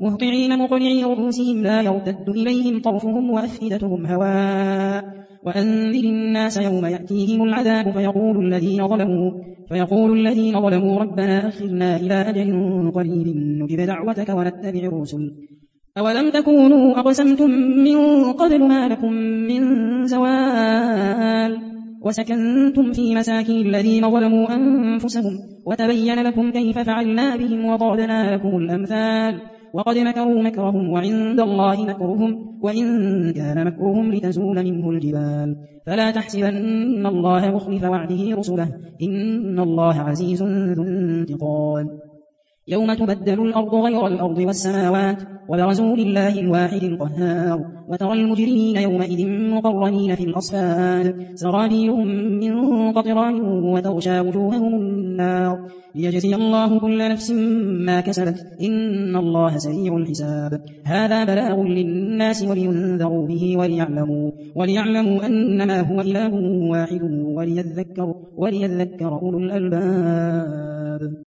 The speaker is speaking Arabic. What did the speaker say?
مهطعين مقنعي رؤوسهم لا يرتد إليهم طرفهم وأفئدتهم هواء وأنذر الناس يوم يأتيهم العذاب فيقول الذين ظلموا ربنا أخرنا إلى أجل قريب نجب دعوتك ونتبع الرسل أولم تكونوا أقسمتم من قبل ما لكم من زوال وسكنتم في مساكن الذين ظلموا أنفسهم وتبين لكم كيف فعلنا بهم وضربنا لكم الأمثال وقد مكروا مكرهم وعند الله مكرهم وإن كان مكرهم لتزول منه الجبال فلا تحسبن الله مخلف وعده رسله إن الله عزيز ذو انتقام يوم تبدل الأرض غير الأرض والسماوات وبرزوا لله الواحد القهار وترى المجرمين يومئذ مقرنين في الأصفاد سرابيلهم من قطران وتغشى وجوههم النار ليجزي الله كل نفس ما كسبت إن الله سريع الحساب هذا بلاغ للناس ولينذروا به وليعلموا أنما هو إله واحد وليذكر أولو الألباب